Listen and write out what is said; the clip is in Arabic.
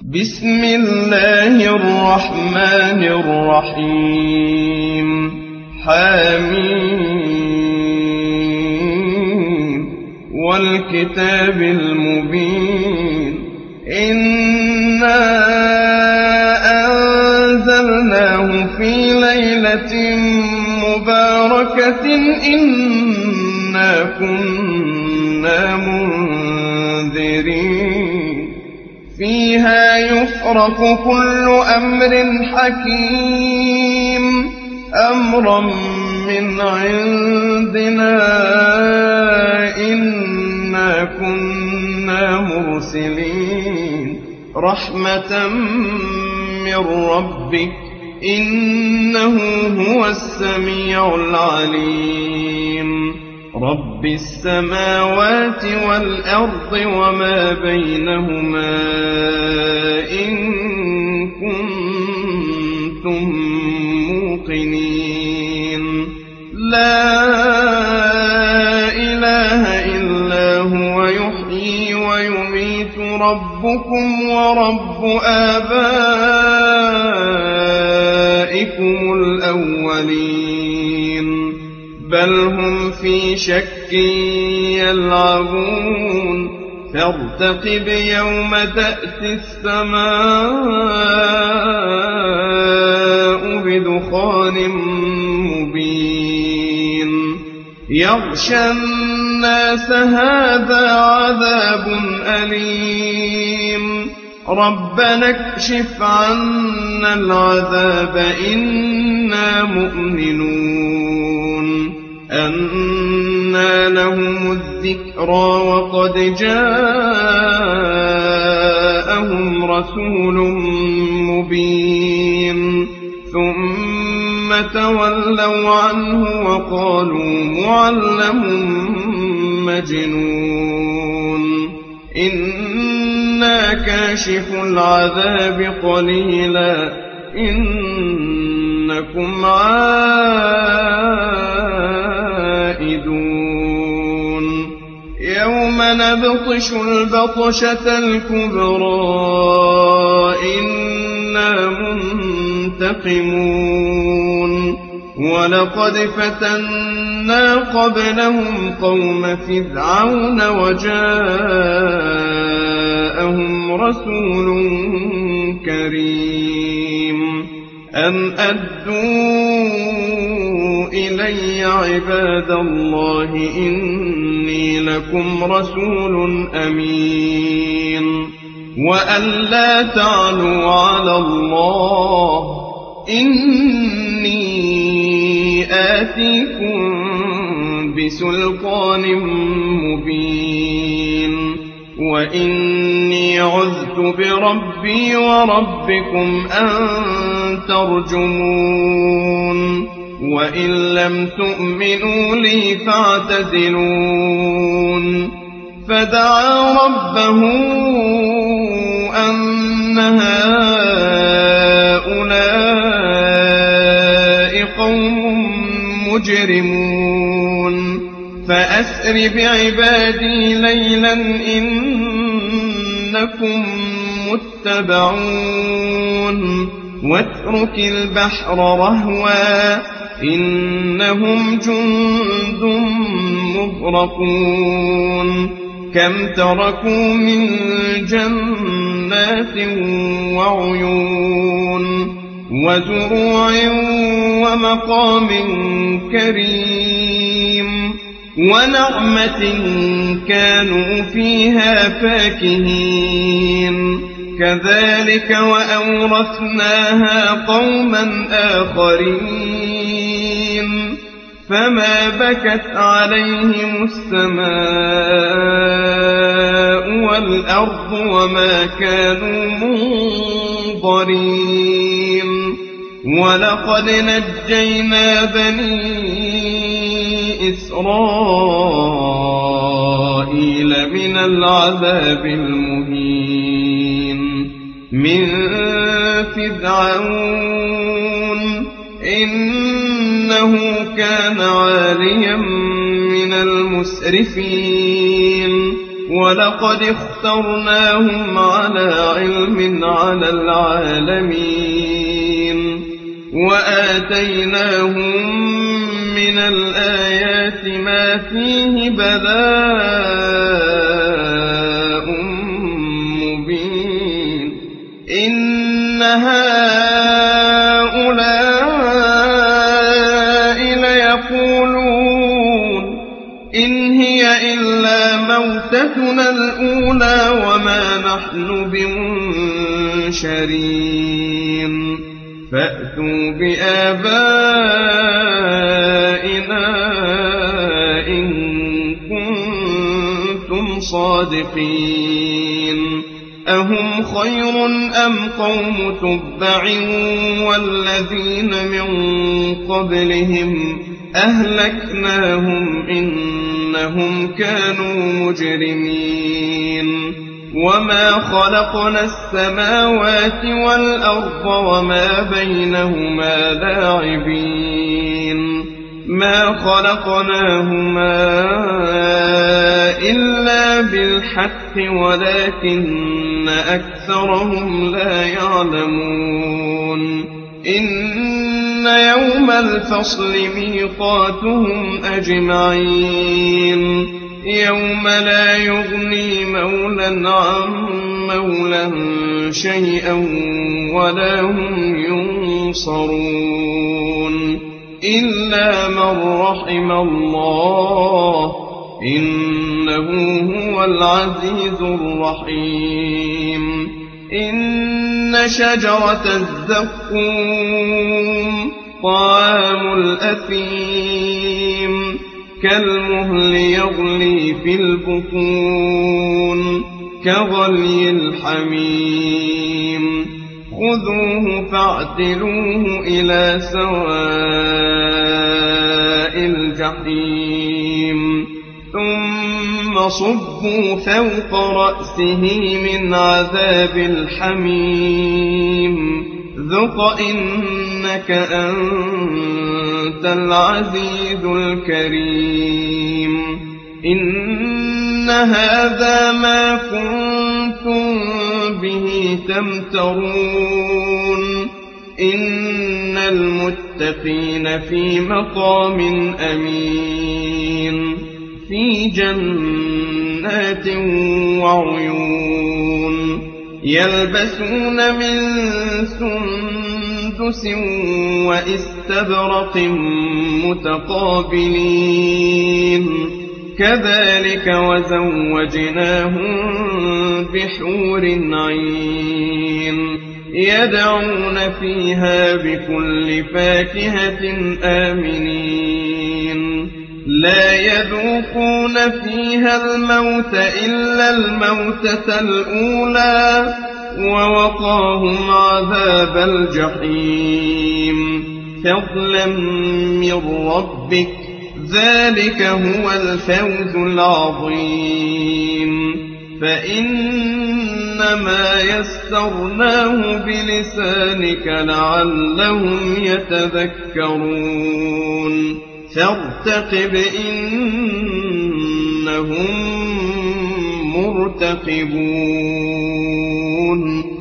بسم الله الرحمن الرحيم حميم والكتاب المبين إنا أنزلناه في ليلة مباركة إنا كنا منذرين فيها يفرق كل أمر حكيم أمرا من عندنا إنا كنا مرسلين رحمة من ربك إنه هو السميع العليم رب السماوات والأرض وما بينهما إن كنتم موقنين لا إله إلا هو يحيي ويميت ربكم ورب آبائكم الأولين بل هم في شك يلعبون فارتقب يوم تأتي السماء بدخان مبين يغشى الناس هذا عذاب أليم ربنا اكشف عنا العذاب إنا مؤمنون أنى لهم الذكرى وقد جاءهم رسول مبين ثم تولوا عنه وقالوا معلم مجنون إنا كاشف العذاب قليلا إنكم عائدون يوم نبطش البطشة الكبرى إنا منتقمون ولقد فتنا قبلهم قوم فرعون وجاءهم رسول كريم أن أدوا إلي عباد الله إني لكم رسول أمين وأن لا تعلوا على الله إني آتيكم بسلطان مبين وإني عذت بربي وربكم أن ترجمون وإن لم تؤمنوا لي فاعتزلون فدعا ربه أن هؤلاء قوم مجرمون فأسر بعبادي ليلا إنكم متبعون واترك البحر رهوا إنهم جند مغرقون كم تركوا من جنات وعيون وزروع ومقام كريم ونعمة كانوا فيها فاكهين كذلك وأورثناها قوما آخرين فما بكت عليهم السماء والأرض وما كانوا منظرين ولقد نجينا بني إسرائيل من العذاب المهين من فرعون إنه كان عاليا من المسرفين ولقد اخترناهم على علم على العالمين وآتيناهم من الآيات ما فيه بلاء مبين إن هؤلاء ليقولون إن هي إلا موتتنا الأولى وما نحن بمنشرين فأتوا بآبائنا إن كنتم صادقين أهم خير أم قوم تبع والذين من قبلهم أهلكناهم إنهم كانوا مجرمين وما خلقنا السماوات والأرض وما بينهما لاعبين ما خلقناهما إلا بالحق ولكن أكثرهم لا يعلمون إن يوم الفصل ميقاتهم أجمعين يوم لا يغني مولى عن مولى شيئا ولا هم ينصرون إلا من رحم الله إنه هو العزيز الرحيم إن شجرة الزقوم طعام الأثيم كالمهل يغلي في البطون كغلي الحميم خذوه فاعتلوه إلى سواء الجحيم ثم صبوا فوق رأسه من عذاب الحميم ذق إنك أنت العزيز الكريم إن هذا ما كنتم به تمترون إن المتقين في مقام أمين في جنات وعيون يلبسون من سندس واستبرق متقابلين كذلك وزوجناهم بحور عين يدعون فيها بكل فاكهة آمنين لا يذوقون فيها الموت إلا الموتة الأولى ووقاهم عذاب الجحيم فضلا من ربك ذلك هو الفوز العظيم فإنما يسرناه بلسانك لعلهم يتذكرون فارتقب إنهم مرتقبون